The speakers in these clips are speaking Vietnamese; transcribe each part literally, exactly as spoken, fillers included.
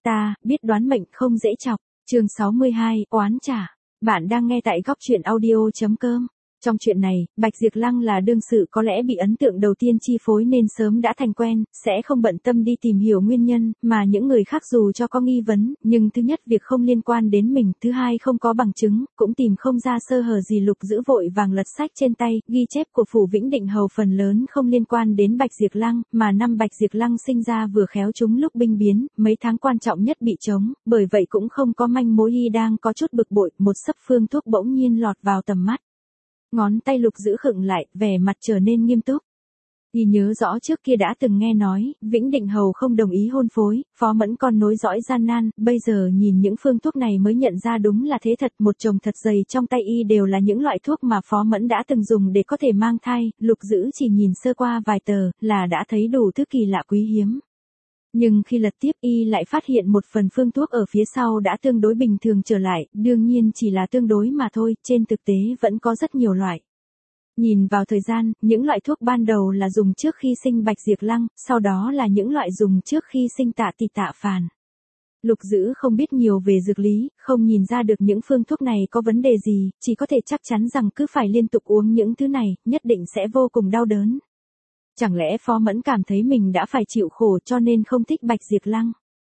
Ta, biết đoán mệnh không dễ chọc. Chương sáu mươi hai, oán trả. Bạn đang nghe tại góc truyện audio.com. Trong chuyện này, Bạch Diệp Lăng là đương sự có lẽ bị ấn tượng đầu tiên chi phối nên sớm đã thành quen, sẽ không bận tâm đi tìm hiểu nguyên nhân, mà những người khác dù cho có nghi vấn, nhưng thứ nhất việc không liên quan đến mình, thứ hai không có bằng chứng, cũng tìm không ra sơ hở gì. Lục Dữ vội vàng lật sách trên tay, ghi chép của phủ Vĩnh Định Hầu phần lớn không liên quan đến Bạch Diệp Lăng, mà năm Bạch Diệp Lăng sinh ra vừa khéo trúng lúc binh biến, mấy tháng quan trọng nhất bị trống, bởi vậy cũng không có manh mối. Y đang có chút bực bội, một sấp phương thuốc bỗng nhiên lọt vào tầm mắt. Ngón tay Lục Dữ khựng lại, vẻ mặt trở nên nghiêm túc. Y nhớ rõ trước kia đã từng nghe nói, Vĩnh Định Hầu không đồng ý hôn phối, Phó Mẫn còn nối dõi gian nan, bây giờ nhìn những phương thuốc này mới nhận ra đúng là thế thật. Một chồng thật dày trong tay Y đều là những loại thuốc mà Phó Mẫn đã từng dùng để có thể mang thai. Lục Dữ chỉ nhìn sơ qua vài tờ, là đã thấy đủ thứ kỳ lạ quý hiếm. Nhưng khi lật tiếp Y lại phát hiện một phần phương thuốc ở phía sau đã tương đối bình thường trở lại, đương nhiên chỉ là tương đối mà thôi, trên thực tế vẫn có rất nhiều loại. Nhìn vào thời gian, những loại thuốc ban đầu là dùng trước khi sinh Bạch Diệp Lăng, sau đó là những loại dùng trước khi sinh Tạ Tỳ Tạ Phàn. Lục Dữ không biết nhiều về dược lý, không nhìn ra được những phương thuốc này có vấn đề gì, chỉ có thể chắc chắn rằng cứ phải liên tục uống những thứ này, nhất định sẽ vô cùng đau đớn. Chẳng lẽ Phó Mẫn cảm thấy mình đã phải chịu khổ cho nên không thích Bạch Diệp Lăng?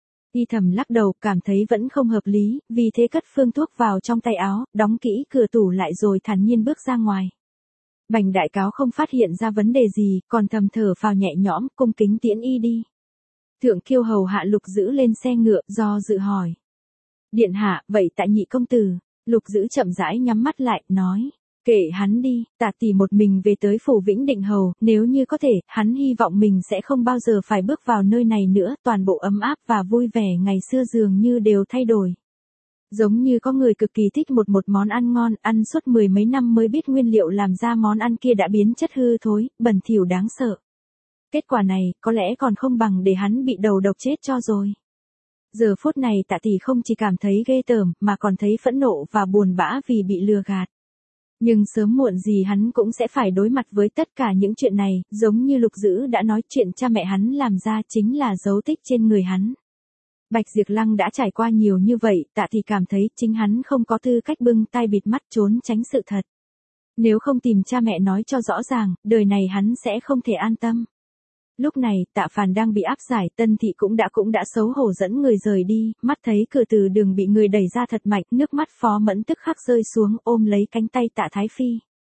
Y thầm lắc đầu, cảm thấy vẫn không hợp lý, vì thế cất phương thuốc vào trong tay áo, đóng kỹ cửa tủ lại rồi thản nhiên bước ra ngoài. Bành đại cáo không phát hiện ra vấn đề gì, còn thầm thở phào nhẹ nhõm, cung kính tiễn Y đi. Thượng Kiêu hầu hạ Lục Dữ lên xe ngựa, do dự hỏi. Điện hạ, vậy tại nhị công tử? Lục Dữ chậm rãi nhắm mắt lại, nói. Kệ hắn đi, Tạ tỷ một mình về tới phủ Vĩnh Định Hầu, nếu như có thể, hắn hy vọng mình sẽ không bao giờ phải bước vào nơi này nữa, toàn bộ ấm áp và vui vẻ ngày xưa dường như đều thay đổi. Giống như có người cực kỳ thích một một món ăn ngon, ăn suốt mười mấy năm mới biết nguyên liệu làm ra món ăn kia đã biến chất hư thối, bẩn thỉu đáng sợ. Kết quả này, có lẽ còn không bằng để hắn bị đầu độc chết cho rồi. Giờ phút này Tạ tỷ không chỉ cảm thấy ghê tởm, mà còn thấy phẫn nộ và buồn bã vì bị lừa gạt. Nhưng sớm muộn gì hắn cũng sẽ phải đối mặt với tất cả những chuyện này, giống như Lục Dữ đã nói, chuyện cha mẹ hắn làm ra chính là dấu tích trên người hắn. Bạch Diệp Lăng đã trải qua nhiều như vậy, Tạ thì cảm thấy chính hắn không có tư cách bưng tai bịt mắt trốn tránh sự thật. Nếu không tìm cha mẹ nói cho rõ ràng, đời này hắn sẽ không thể an tâm. Lúc này, Tạ Phàn đang bị áp giải, Tân Thị cũng đã cũng đã xấu hổ dẫn người rời đi, mắt thấy cửa từ đường bị người đẩy ra thật mạnh, nước mắt Phó Mẫn tức khắc rơi xuống, ôm lấy cánh tay Tạ Thái Phi.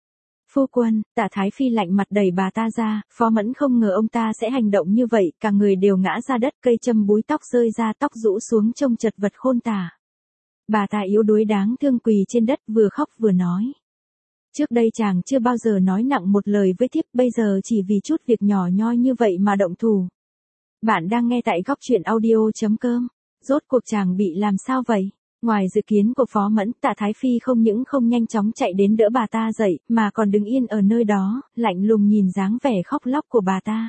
Phu quân, Tạ Thái Phi lạnh mặt đẩy bà ta ra, Phó Mẫn không ngờ ông ta sẽ hành động như vậy, cả người đều ngã ra đất, cây châm búi tóc rơi ra, tóc rũ xuống trông chật vật khôn tả. Bà ta yếu đuối đáng thương quỳ trên đất, vừa khóc vừa nói. Trước đây chàng chưa bao giờ nói nặng một lời với thiếp, bây giờ chỉ vì chút việc nhỏ nhoi như vậy mà động thủ. Bạn đang nghe tại góc truyện audio.com. Rốt cuộc chàng bị làm sao vậy? Ngoài dự kiến của Phó Mẫn, Tạ Thái Phi không những không nhanh chóng chạy đến đỡ bà ta dậy, mà còn đứng yên ở nơi đó, lạnh lùng nhìn dáng vẻ khóc lóc của bà ta.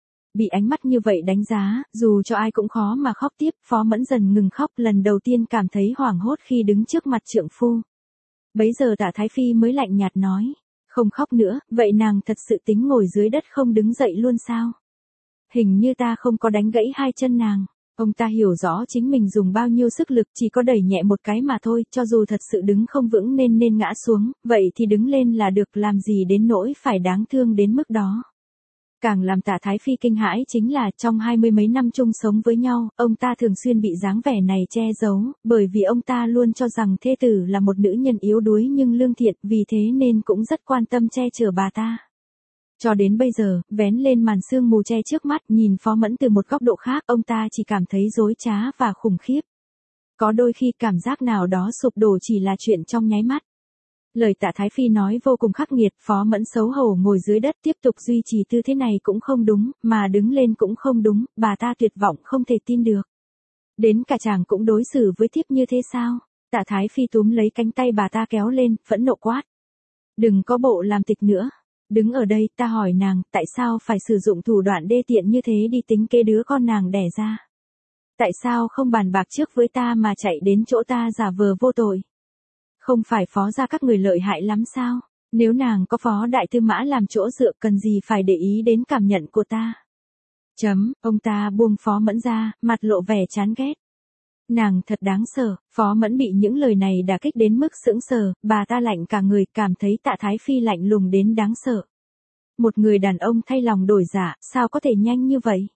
Bị ánh mắt như vậy đánh giá, dù cho ai cũng khó mà khóc tiếp, Phó Mẫn dần ngừng khóc, lần đầu tiên cảm thấy hoảng hốt khi đứng trước mặt trượng phu. Bấy giờ Tạ Thái Phi mới lạnh nhạt nói, không khóc nữa, vậy nàng thật sự tính ngồi dưới đất không đứng dậy luôn sao? Hình như ta không có đánh gãy hai chân nàng. Ông ta hiểu rõ chính mình dùng bao nhiêu sức lực, chỉ có đẩy nhẹ một cái mà thôi, cho dù thật sự đứng không vững nên nên ngã xuống, vậy thì đứng lên là được, làm gì đến nỗi phải đáng thương đến mức đó. Càng làm Tạ Thái Phi kinh hãi chính là trong hai mươi mấy năm chung sống với nhau, ông ta thường xuyên bị dáng vẻ này che giấu, bởi vì ông ta luôn cho rằng thê tử là một nữ nhân yếu đuối nhưng lương thiện, vì thế nên cũng rất quan tâm che chở bà ta. Cho đến bây giờ, vén lên màn sương mù che trước mắt, nhìn Phó Mẫn từ một góc độ khác, ông ta chỉ cảm thấy dối trá và khủng khiếp. Có đôi khi cảm giác nào đó sụp đổ chỉ là chuyện trong nháy mắt. Lời Tạ Thái Phi nói vô cùng khắc nghiệt, Phó Mẫn xấu hổ ngồi dưới đất, tiếp tục duy trì tư thế này cũng không đúng, mà đứng lên cũng không đúng, bà ta tuyệt vọng không thể tin được. Đến cả chàng cũng đối xử với thiếp như thế sao? Tạ Thái Phi túm lấy cánh tay bà ta kéo lên, phẫn nộ quát. Đừng có bộ làm tịch nữa. Đứng ở đây, ta hỏi nàng, tại sao phải sử dụng thủ đoạn đê tiện như thế đi tính kế đứa con nàng đẻ ra? Tại sao không bàn bạc trước với ta mà chạy đến chỗ ta giả vờ vô tội? Không phải Phó gia các người lợi hại lắm sao? Nếu nàng có Phó đại tư mã làm chỗ dựa, cần gì phải để ý đến cảm nhận của ta? Chấm, ông ta buông Phó Mẫn ra, mặt lộ vẻ chán ghét. Nàng thật đáng sợ, Phó Mẫn bị những lời này đả kích đến mức sững sờ, bà ta lạnh cả người, cảm thấy Tạ Thái Phi lạnh lùng đến đáng sợ. Một người đàn ông thay lòng đổi dạ, sao có thể nhanh như vậy?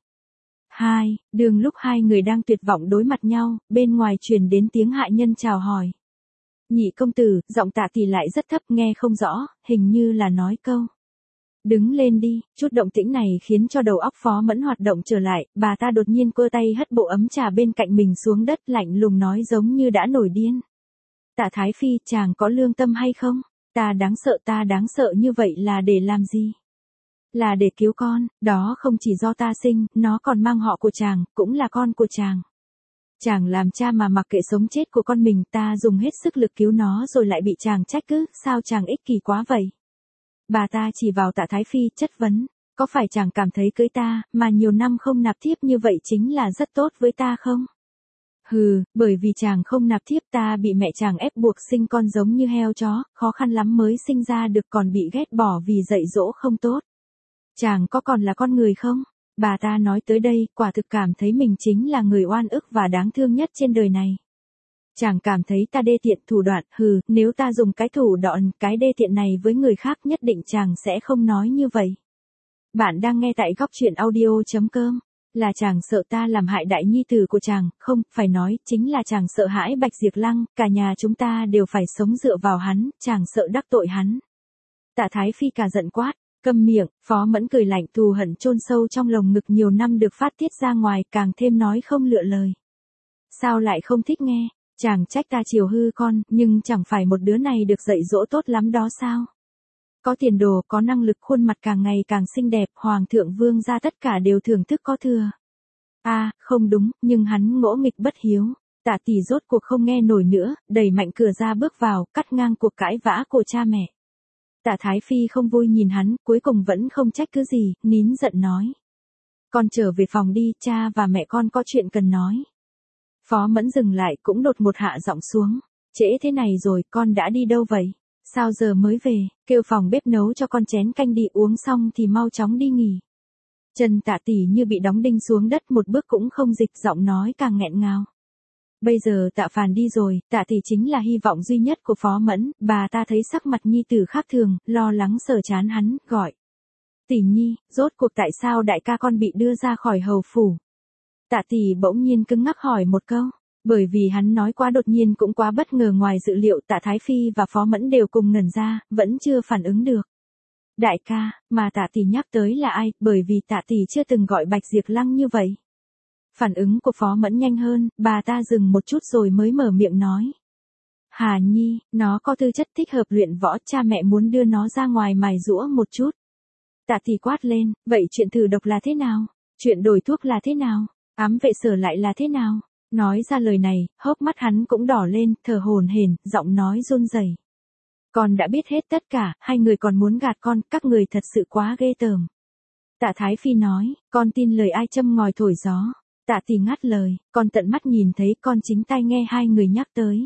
Hai, đường lúc hai người đang tuyệt vọng đối mặt nhau, bên ngoài truyền đến tiếng hạ nhân chào hỏi. Nhị công tử, giọng Tạ tỷ lại rất thấp nghe không rõ, hình như là nói câu. Đứng lên đi, chút động tĩnh này khiến cho đầu óc Phó Mẫn hoạt động trở lại, bà ta đột nhiên quơ tay hất bộ ấm trà bên cạnh mình xuống đất lạnh lùng nói giống như đã nổi điên. Tạ Thái Phi, chàng có lương tâm hay không? Ta đáng sợ ta đáng sợ như vậy là để làm gì? Là để cứu con, đó không chỉ do ta sinh, nó còn mang họ của chàng, cũng là con của chàng. Chàng làm cha mà mặc kệ sống chết của con mình, ta dùng hết sức lực cứu nó rồi lại bị chàng trách cứ, sao chàng ích kỷ quá vậy? Bà ta chỉ vào Tạ Thái Phi, chất vấn, có phải chàng cảm thấy cưới ta, mà nhiều năm không nạp thiếp như vậy chính là rất tốt với ta không? Hừ, bởi vì chàng không nạp thiếp ta bị mẹ chàng ép buộc sinh con giống như heo chó, khó khăn lắm mới sinh ra được còn bị ghét bỏ vì dạy dỗ không tốt. Chàng có còn là con người không? Bà ta nói tới đây, quả thực cảm thấy mình chính là người oan ức và đáng thương nhất trên đời này. Chàng cảm thấy ta đê tiện thủ đoạn, hừ, nếu ta dùng cái thủ đoạn, cái đê tiện này với người khác nhất định chàng sẽ không nói như vậy. Bạn đang nghe tại góc truyện audio chấm com. Là chàng sợ ta làm hại đại nhi tử của chàng, không, phải nói, chính là chàng sợ hãi Bạch Diệp Lăng, cả nhà chúng ta đều phải sống dựa vào hắn, chàng sợ đắc tội hắn. Tạ Thái Phi cả giận quát, câm miệng, Phó Mẫn cười lạnh, thù hận chôn sâu trong lồng ngực nhiều năm được phát tiết ra ngoài, càng thêm nói không lựa lời. Sao lại không thích nghe? Chàng trách ta chiều hư con, nhưng chẳng phải một đứa này được dạy dỗ tốt lắm đó sao? Có tiền đồ, có năng lực, khuôn mặt càng ngày càng xinh đẹp, hoàng thượng vương gia tất cả đều thưởng thức có thừa. À, không đúng, nhưng hắn ngỗ nghịch bất hiếu. Tạ tỷ rốt cuộc không nghe nổi nữa, đẩy mạnh cửa ra bước vào, cắt ngang cuộc cãi vã của cha mẹ. Tạ Thái Phi không vui nhìn hắn, cuối cùng vẫn không trách cứ gì, nín giận nói. Con trở về phòng đi, cha và mẹ con có chuyện cần nói. Phó Mẫn dừng lại cũng đột một hạ giọng xuống. Trễ thế này rồi, con đã đi đâu vậy? Sao giờ mới về? Kêu phòng bếp nấu cho con chén canh đi, uống xong thì mau chóng đi nghỉ. Chân Tạ tỷ như bị đóng đinh xuống đất, một bước cũng không dịch, giọng nói càng nghẹn ngào. Bây giờ Tạ Phàn đi rồi, Tạ tỷ chính là hy vọng duy nhất của Phó Mẫn, bà ta thấy sắc mặt nhi tử khác thường, lo lắng sờ chán hắn, gọi. Tỷ nhi, rốt cuộc tại sao đại ca con bị đưa ra khỏi hầu phủ? Tạ tỷ bỗng nhiên cứng ngắc hỏi một câu, bởi vì hắn nói quá đột nhiên cũng quá bất ngờ, ngoài dự liệu Tạ Thái Phi và Phó Mẫn đều cùng ngẩn ra, vẫn chưa phản ứng được. Đại ca, mà Tạ tỷ nhắc tới là ai, bởi vì Tạ tỷ chưa từng gọi Bạch Diệp Lăng như vậy. Phản ứng của Phó Mẫn nhanh hơn, bà ta dừng một chút rồi mới mở miệng nói. Hà Nhi, nó có tư chất thích hợp luyện võ, cha mẹ muốn đưa nó ra ngoài mài giũa một chút. Tạ tỷ quát lên, vậy chuyện thử độc là thế nào? Chuyện đổi thuốc là thế nào? Ám vệ sở lại là thế nào? Nói ra lời này, hốc mắt hắn cũng đỏ lên, thở hổn hển, giọng nói run rẩy. Con đã biết hết tất cả, hai người còn muốn gạt con, các người thật sự quá ghê tởm. Tạ Thái Phi nói, con tin lời ai châm ngòi thổi gió. Tạ tỷ ngắt lời, con tận mắt nhìn thấy, con chính tai nghe hai người nhắc tới.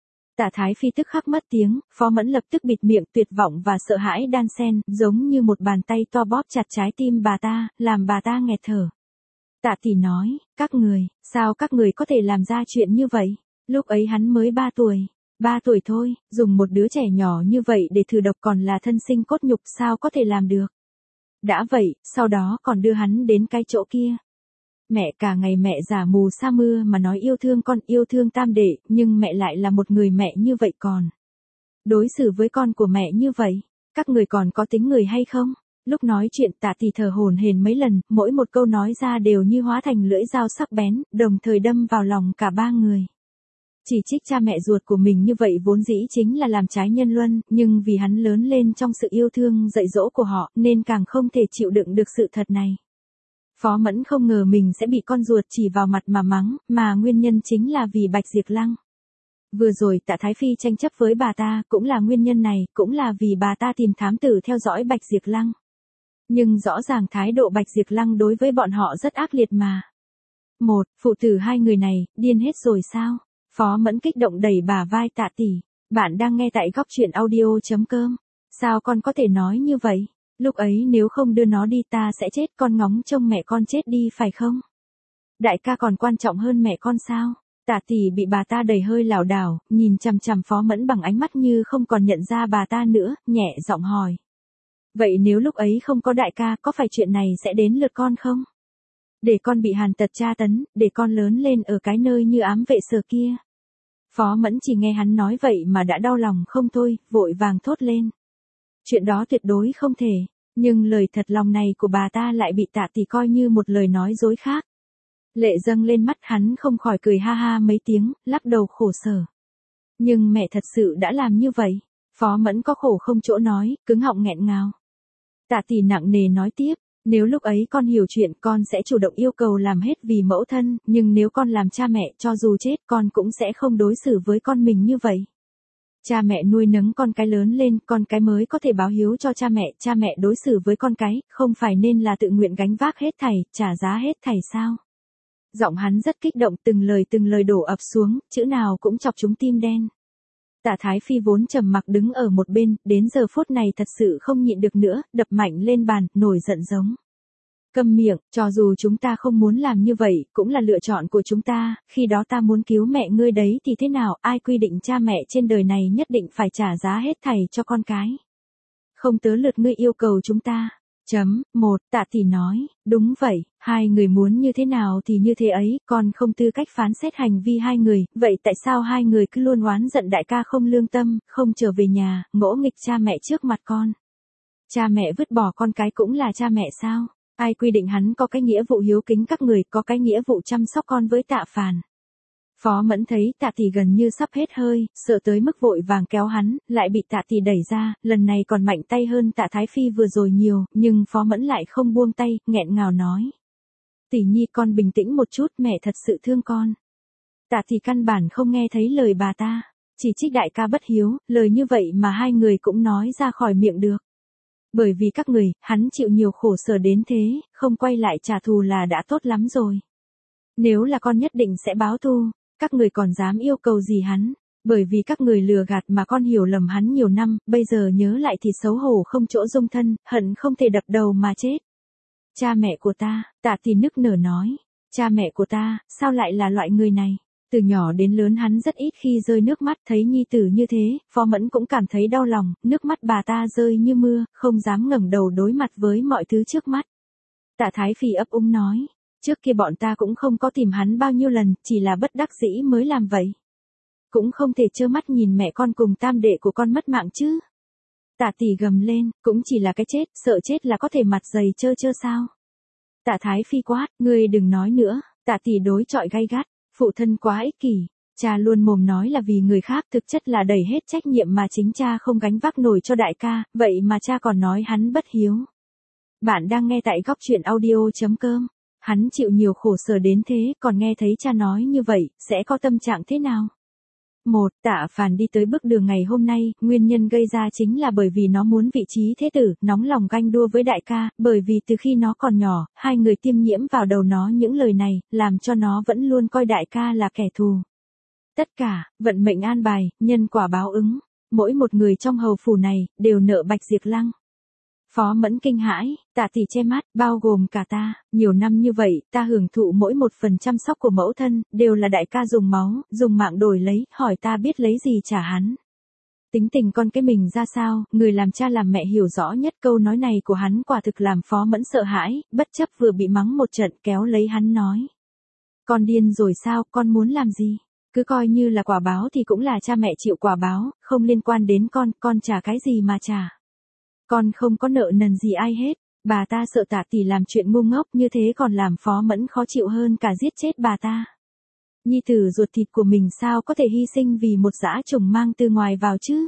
Tạ Thái Phi tức khắc mất tiếng, Phó Mẫn lập tức bịt miệng, tuyệt vọng và sợ hãi đan xen, giống như một bàn tay to bóp chặt trái tim bà ta, làm bà ta nghẹt thở. Tạ tỷ nói, các người, sao các người có thể làm ra chuyện như vậy? Lúc ấy hắn mới ba tuổi. Ba tuổi thôi, dùng một đứa trẻ nhỏ như vậy để thử độc, còn là thân sinh cốt nhục, sao có thể làm được? Đã vậy, sau đó còn đưa hắn đến cái chỗ kia. Mẹ cả ngày mẹ giả mù sa mưa mà nói yêu thương con, yêu thương tam đệ, nhưng mẹ lại là một người mẹ như vậy còn. Đối xử với con của mẹ như vậy, các người còn có tính người hay không? Lúc nói chuyện Tạ tỷ thở hổn hển mấy lần, mỗi một câu nói ra đều như hóa thành lưỡi dao sắc bén, đồng thời đâm vào lòng cả ba người. Chỉ trích cha mẹ ruột của mình như vậy vốn dĩ chính là làm trái nhân luân, nhưng vì hắn lớn lên trong sự yêu thương dạy dỗ của họ, nên càng không thể chịu đựng được sự thật này. Phó Mẫn không ngờ mình sẽ bị con ruột chỉ vào mặt mà mắng, mà nguyên nhân chính là vì Bạch Diệp Lăng. Vừa rồi Tạ Thái Phi tranh chấp với bà ta, cũng là nguyên nhân này, cũng là vì bà ta tìm thám tử theo dõi Bạch Diệp Lăng. Nhưng rõ ràng thái độ Bạch Diệp Lăng đối với bọn họ rất ác liệt mà. Một, phụ tử hai người này, điên hết rồi sao? Phó Mẫn kích động đẩy bả vai Tạ tỷ. Bạn đang nghe tại góc truyện audio chấm com. Sao con có thể nói như vậy? Lúc ấy nếu không đưa nó đi ta sẽ chết, con ngóng trông mẹ con chết đi phải không? Đại ca còn quan trọng hơn mẹ con sao? Tạ tỷ bị bà ta đẩy hơi lảo đảo, nhìn chằm chằm Phó Mẫn bằng ánh mắt như không còn nhận ra bà ta nữa, nhẹ giọng hỏi. Vậy nếu lúc ấy không có đại ca, có phải chuyện này sẽ đến lượt con không? Để con bị hàn tật tra tấn, để con lớn lên ở cái nơi như ám vệ sở kia. Phó Mẫn chỉ nghe hắn nói vậy mà đã đau lòng không thôi, vội vàng thốt lên. Chuyện đó tuyệt đối không thể, nhưng lời thật lòng này của bà ta lại bị Tạ tỷ coi như một lời nói dối khác. Lệ dâng lên mắt hắn không khỏi cười ha ha mấy tiếng, lắc đầu khổ sở. Nhưng mẹ thật sự đã làm như vậy. Phó Mẫn có khổ không chỗ nói, cứng họng nghẹn ngào. Tạ tỷ nặng nề nói tiếp, nếu lúc ấy con hiểu chuyện con sẽ chủ động yêu cầu làm hết vì mẫu thân, nhưng nếu con làm cha mẹ cho dù chết con cũng sẽ không đối xử với con mình như vậy. Cha mẹ nuôi nấng con cái lớn lên, con cái mới có thể báo hiếu cho cha mẹ, cha mẹ đối xử với con cái, không phải nên là tự nguyện gánh vác hết thảy, trả giá hết thảy sao? Giọng hắn rất kích động, từng lời từng lời đổ ập xuống, chữ nào cũng chọc trúng tim đen. Tạ Thái Phi vốn trầm mặc đứng ở một bên, đến giờ phút này thật sự không nhịn được nữa, đập mạnh lên bàn, nổi giận giống. Câm miệng, cho dù chúng ta không muốn làm như vậy, cũng là lựa chọn của chúng ta, khi đó ta muốn cứu mẹ ngươi đấy thì thế nào, ai quy định cha mẹ trên đời này nhất định phải trả giá hết thảy cho con cái. Không tới lượt ngươi yêu cầu chúng ta. Chấm, một, Tạ tỷ nói, đúng vậy, hai người muốn như thế nào thì như thế ấy, còn không tư cách phán xét hành vi hai người, vậy tại sao hai người cứ luôn oán giận đại ca không lương tâm, không trở về nhà, ngỗ nghịch cha mẹ trước mặt con. Cha mẹ vứt bỏ con cái cũng là cha mẹ sao? Ai quy định hắn có cái nghĩa vụ hiếu kính các người, có cái nghĩa vụ chăm sóc con với Tạ Phàn. Phó Mẫn thấy Tạ tỷ gần như sắp hết hơi, sợ tới mức vội vàng kéo hắn, lại bị Tạ tỷ đẩy ra, lần này còn mạnh tay hơn Tạ Thái Phi vừa rồi nhiều, nhưng Phó Mẫn lại không buông tay, nghẹn ngào nói. Tỷ nhi con bình tĩnh một chút, mẹ thật sự thương con. Tạ tỷ căn bản không nghe thấy lời bà ta, chỉ trích đại ca bất hiếu, lời như vậy mà hai người cũng nói ra khỏi miệng được. Bởi vì các người, hắn chịu nhiều khổ sở đến thế, không quay lại trả thù là đã tốt lắm rồi. Nếu là con nhất định sẽ báo thù. Các người còn dám yêu cầu gì hắn, bởi vì các người lừa gạt mà con hiểu lầm hắn nhiều năm, bây giờ nhớ lại thì xấu hổ không chỗ dung thân, hận không thể đập đầu mà chết. Cha mẹ của ta, Tạ tỷ nức nở nói, cha mẹ của ta, sao lại là loại người này? Từ nhỏ đến lớn hắn rất ít khi rơi nước mắt, thấy nhi tử như thế, Phó Mẫn cũng cảm thấy đau lòng, nước mắt bà ta rơi như mưa, không dám ngẩng đầu đối mặt với mọi thứ trước mắt. Tạ Thái Phi ấp úng nói. Trước kia bọn ta cũng không có tìm hắn bao nhiêu lần, chỉ là bất đắc dĩ mới làm vậy. Cũng không thể trơ mắt nhìn mẹ con cùng tam đệ của con mất mạng chứ. Tạ tỷ gầm lên, cũng chỉ là cái chết, sợ chết là có thể mặt dày trơ trơ sao. Tạ Thái Phi quát, ngươi đừng nói nữa, Tạ tỷ đối chọi gay gắt, phụ thân quá ích kỷ. Cha luôn mồm nói là vì người khác, thực chất là đẩy hết trách nhiệm mà chính cha không gánh vác nổi cho đại ca, vậy mà cha còn nói hắn bất hiếu. Bạn đang nghe tại góc truyện audio chấm com. Hắn chịu nhiều khổ sở đến thế, còn nghe thấy cha nói như vậy, sẽ có tâm trạng thế nào? Một, Tạ Phàn đi tới bước đường ngày hôm nay, nguyên nhân gây ra chính là bởi vì nó muốn vị trí thế tử, nóng lòng ganh đua với đại ca, bởi vì từ khi nó còn nhỏ, hai người tiêm nhiễm vào đầu nó những lời này, làm cho nó vẫn luôn coi đại ca là kẻ thù. Tất cả, vận mệnh an bài, nhân quả báo ứng, mỗi một người trong hầu phủ này, đều nợ Bạch Diệp Lăng. Phó Mẫn kinh hãi, Tạ tỷ che mắt, bao gồm cả ta, nhiều năm như vậy, ta hưởng thụ mỗi một phần chăm sóc của mẫu thân, đều là đại ca dùng máu, dùng mạng đổi lấy, hỏi ta biết lấy gì trả hắn. Tính tình con cái mình ra sao, người làm cha làm mẹ hiểu rõ nhất, câu nói này của hắn quả thực làm Phó Mẫn sợ hãi, bất chấp vừa bị mắng một trận kéo lấy hắn nói. Con điên rồi sao, con muốn làm gì? Cứ coi như là quả báo thì cũng là cha mẹ chịu quả báo, không liên quan đến con, con trả cái gì mà trả. Con không có nợ nần gì ai hết, bà ta sợ Tạ tỷ làm chuyện ngu ngốc như thế còn làm Phó Mẫn khó chịu hơn cả giết chết bà ta. Nhi tử ruột thịt của mình sao có thể hy sinh vì một dã trùng mang từ ngoài vào chứ?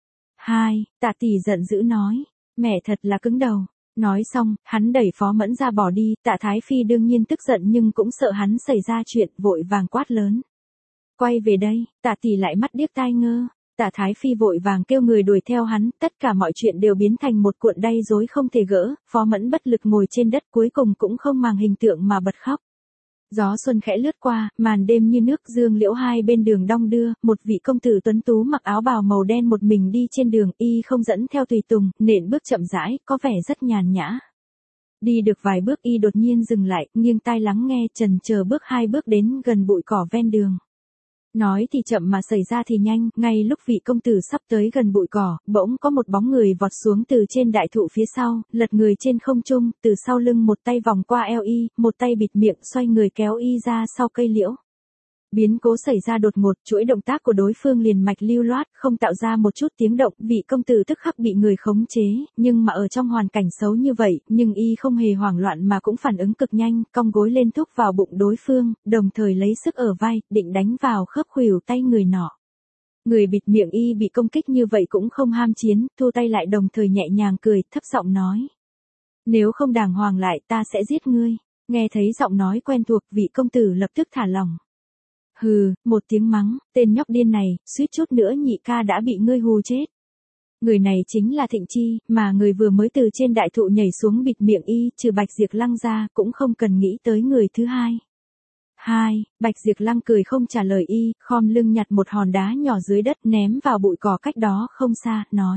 Hai, Tạ tỷ giận dữ nói, mẹ thật là cứng đầu. Nói xong, hắn đẩy Phó Mẫn ra bỏ đi, Tạ Thái Phi đương nhiên tức giận nhưng cũng sợ hắn xảy ra chuyện, vội vàng quát lớn. Quay về đây, Tạ tỷ lại mắt điếc tai ngơ. Tạ Thái Phi vội vàng kêu người đuổi theo hắn, tất cả mọi chuyện đều biến thành một cuộn đay rối không thể gỡ, Phó Mẫn bất lực ngồi trên đất cuối cùng cũng không màng hình tượng mà bật khóc. Gió xuân khẽ lướt qua, màn đêm như nước, dương liễu hai bên đường đong đưa, một vị công tử tuấn tú mặc áo bào màu đen một mình đi trên đường, y không dẫn theo tùy tùng, nện bước chậm rãi, có vẻ rất nhàn nhã. Đi được vài bước y đột nhiên dừng lại, nghiêng tai lắng nghe, chần chờ bước hai bước đến gần bụi cỏ ven đường. Nói thì chậm mà xảy ra thì nhanh, ngay lúc vị công tử sắp tới gần bụi cỏ, bỗng có một bóng người vọt xuống từ trên đại thụ phía sau, lật người trên không trung, từ sau lưng một tay vòng qua eo y, một tay bịt miệng xoay người kéo y ra sau cây liễu. Biến cố xảy ra đột ngột, chuỗi động tác của đối phương liền mạch lưu loát, không tạo ra một chút tiếng động, vị công tử tức khắc bị người khống chế, nhưng mà ở trong hoàn cảnh xấu như vậy, nhưng y không hề hoảng loạn mà cũng phản ứng cực nhanh, cong gối lên thúc vào bụng đối phương, đồng thời lấy sức ở vai, định đánh vào khớp khuỷu tay người nọ. Người bịt miệng y bị công kích như vậy cũng không ham chiến, thu tay lại đồng thời nhẹ nhàng cười, thấp giọng nói. Nếu không đàng hoàng lại ta sẽ giết ngươi. Nghe thấy giọng nói quen thuộc, vị công tử lập tức thả lỏng. Hừ, một tiếng mắng, tên nhóc điên này, suýt chút nữa nhị ca đã bị ngươi hù chết. Người này chính là Thịnh Chi, mà người vừa mới từ trên đại thụ nhảy xuống bịt miệng y, trừ Bạch Diệp Lăng ra, cũng không cần nghĩ tới người thứ hai. Hai, Bạch Diệp Lăng cười không trả lời y, khom lưng nhặt một hòn đá nhỏ dưới đất ném vào bụi cỏ cách đó không xa, nói.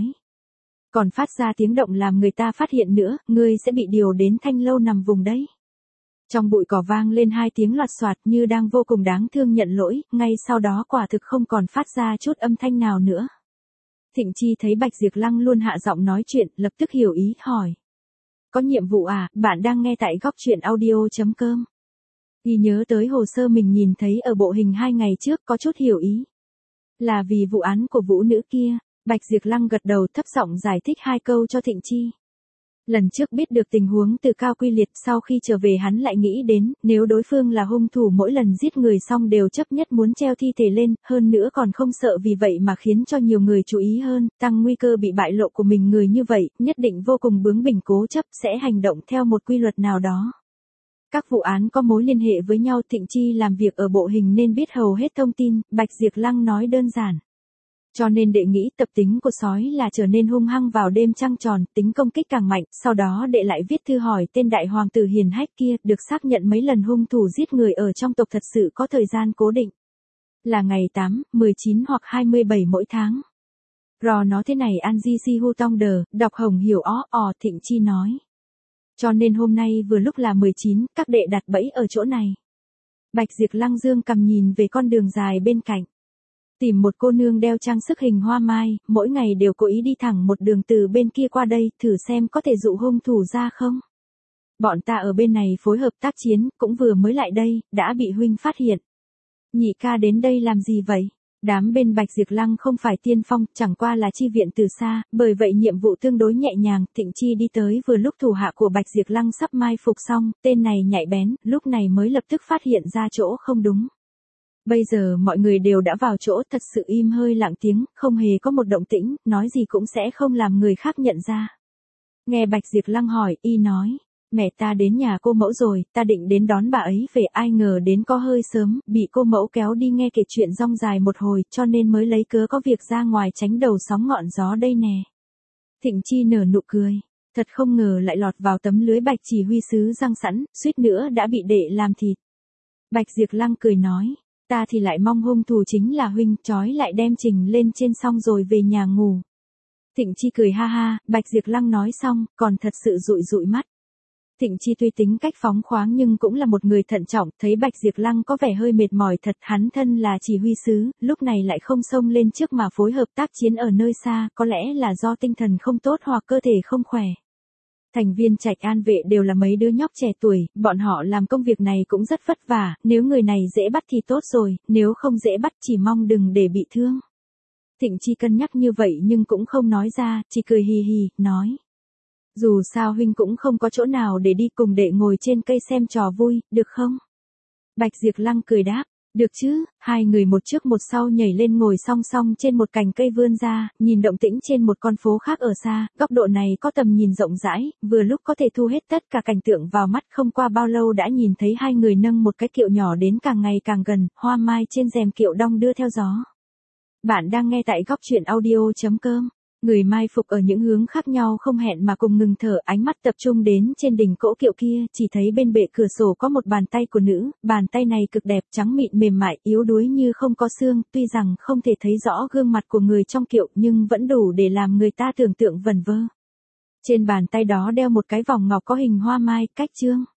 Còn phát ra tiếng động làm người ta phát hiện nữa, ngươi sẽ bị điều đến Thanh Lâu nằm vùng đấy. Trong bụi cỏ vang lên hai tiếng loạt soạt như đang vô cùng đáng thương nhận lỗi, ngay sau đó quả thực không còn phát ra chút âm thanh nào nữa. Thịnh Chi thấy Bạch Diệp Lăng luôn hạ giọng nói chuyện, lập tức hiểu ý, hỏi. Có nhiệm vụ à, bạn đang nghe tại góc truyện audio chấm com. Y nhớ tới hồ sơ mình nhìn thấy ở bộ hình hai ngày trước, có chút hiểu ý. Là vì vụ án của vũ nữ kia, Bạch Diệp Lăng gật đầu thấp giọng giải thích hai câu cho Thịnh Chi. Lần trước biết được tình huống từ Cao Quy Liệt, sau khi trở về hắn lại nghĩ đến, nếu đối phương là hung thủ mỗi lần giết người xong đều chấp nhất muốn treo thi thể lên, hơn nữa còn không sợ vì vậy mà khiến cho nhiều người chú ý hơn, tăng nguy cơ bị bại lộ của mình. Người như vậy, nhất định vô cùng bướng bỉnh cố chấp, sẽ hành động theo một quy luật nào đó. Các vụ án có mối liên hệ với nhau, Thịnh Chi làm việc ở bộ hình nên biết hầu hết thông tin, Bạch Diệp Lăng nói đơn giản. Cho nên đệ nghĩ tập tính của sói là trở nên hung hăng vào đêm trăng tròn, tính công kích càng mạnh, sau đó đệ lại viết thư hỏi tên đại hoàng tử hiền hách kia, được xác nhận mấy lần hung thủ giết người ở trong tộc thật sự có thời gian cố định. Là ngày tám, mười chín hoặc hai mươi bảy mỗi tháng. Rò nó thế này An Di Si Hu Tong Đờ, đọc Hồng hiểu ó, ò Thịnh Chi nói. Cho nên hôm nay vừa lúc là mười chín, các đệ đặt bẫy ở chỗ này. Bạch Diệp Lăng dương cầm nhìn về con đường dài bên cạnh. Tìm một cô nương đeo trang sức hình hoa mai, mỗi ngày đều cố ý đi thẳng một đường từ bên kia qua đây, thử xem có thể dụ hung thủ ra không. Bọn ta ở bên này phối hợp tác chiến, cũng vừa mới lại đây, đã bị huynh phát hiện. Nhị ca đến đây làm gì vậy? Đám bên Bạch Diệp Lăng không phải tiên phong, chẳng qua là chi viện từ xa, bởi vậy nhiệm vụ tương đối nhẹ nhàng. Thịnh Chi đi tới vừa lúc thủ hạ của Bạch Diệp Lăng sắp mai phục xong, tên này nhạy bén, lúc này mới lập tức phát hiện ra chỗ không đúng. Bây giờ mọi người đều đã vào chỗ, thật sự im hơi lặng tiếng, không hề có một động tĩnh, nói gì cũng sẽ không làm người khác nhận ra. Nghe Bạch Diệp Lăng hỏi, y nói, mẹ ta đến nhà cô mẫu rồi, ta định đến đón bà ấy về, ai ngờ đến có hơi sớm, bị cô mẫu kéo đi nghe kể chuyện rong dài một hồi, cho nên mới lấy cớ có việc ra ngoài tránh đầu sóng ngọn gió đây nè. Thịnh Chi nở nụ cười, thật không ngờ lại lọt vào tấm lưới Bạch chỉ huy sứ răng sẵn, suýt nữa đã bị đệ làm thịt. Bạch Diệp Lăng cười nói. Ta thì lại mong hung thủ chính là huynh, trói lại đem Trình lên trên xong rồi về nhà ngủ. Thịnh Chi cười ha ha, Bạch Diệp Lăng nói xong, còn thật sự dụi dụi mắt. Thịnh Chi tuy tính cách phóng khoáng nhưng cũng là một người thận trọng, thấy Bạch Diệp Lăng có vẻ hơi mệt mỏi thật, hắn thân là chỉ huy sứ, lúc này lại không xông lên trước mà phối hợp tác chiến ở nơi xa, có lẽ là do tinh thần không tốt hoặc cơ thể không khỏe. Thành viên Trạch An vệ đều là mấy đứa nhóc trẻ tuổi, bọn họ làm công việc này cũng rất vất vả, nếu người này dễ bắt thì tốt rồi, nếu không dễ bắt chỉ mong đừng để bị thương. Thịnh Chi cân nhắc như vậy nhưng cũng không nói ra, chỉ cười hì hì, nói. Dù sao huynh cũng không có chỗ nào để đi, cùng đệ ngồi trên cây xem trò vui, được không? Bạch Diệp Lăng cười đáp. Được chứ, hai người một trước một sau nhảy lên ngồi song song trên một cành cây vươn ra, nhìn động tĩnh trên một con phố khác ở xa, góc độ này có tầm nhìn rộng rãi, vừa lúc có thể thu hết tất cả cảnh tượng vào mắt. Không qua bao lâu đã nhìn thấy hai người nâng một cái kiệu nhỏ đến càng ngày càng gần, hoa mai trên rèm kiệu đong đưa theo gió. Bạn đang nghe tại góc truyện audio chấm com. Người mai phục ở những hướng khác nhau không hẹn mà cùng ngừng thở, ánh mắt tập trung đến trên đỉnh cỗ kiệu kia, chỉ thấy bên bệ cửa sổ có một bàn tay của nữ, bàn tay này cực đẹp, trắng mịn mềm mại, yếu đuối như không có xương, tuy rằng không thể thấy rõ gương mặt của người trong kiệu nhưng vẫn đủ để làm người ta tưởng tượng vẩn vơ. Trên bàn tay đó đeo một cái vòng ngọc có hình hoa mai, cách chương.